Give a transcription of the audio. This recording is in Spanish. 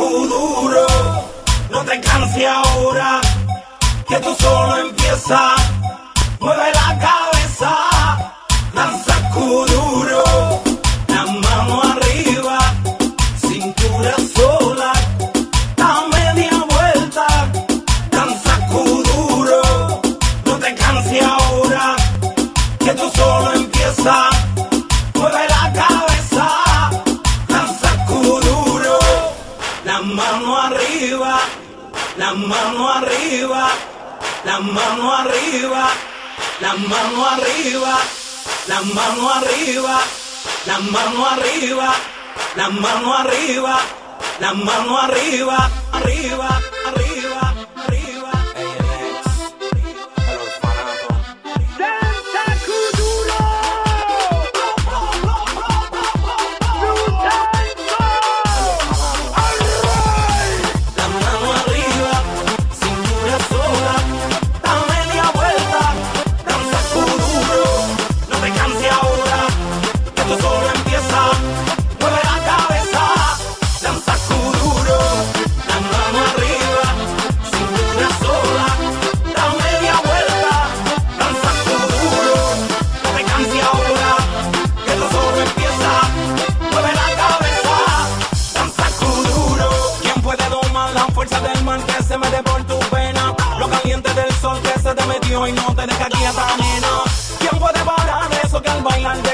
duro. No te canses ahora, que esto solo empieza. Mueve la cabeza, danza duro. La mano arriba, cintura sola. Da media vuelta, danza duro. No te canses ahora, que esto solo empieza. Mueve la cabeza, danza duro. La mano arriba, la mano arriba, la mano arriba, la mano arriba, la mano arriba, la mano arriba, la mano arriba, la mano arriba, arriba, arriba, arriba. El orfanato. Danza Kuduro. La mano arriba, cintura sola, da media vuelta, danza duro. No te canses ahora, que esto solo empieza. Mueve la cabeza, danza duro. La mano arriba, cintura sola, da media vuelta, danza duro. No te canses ahora, que esto solo empieza. Mueve la cabeza, danza duro. ¿Quién puede domar la fuerza del mal que se mete por tu pena? Lo caliente del sol que se te metió y no te deja quieta, nena. ¿Quién puede parar eso que al bailar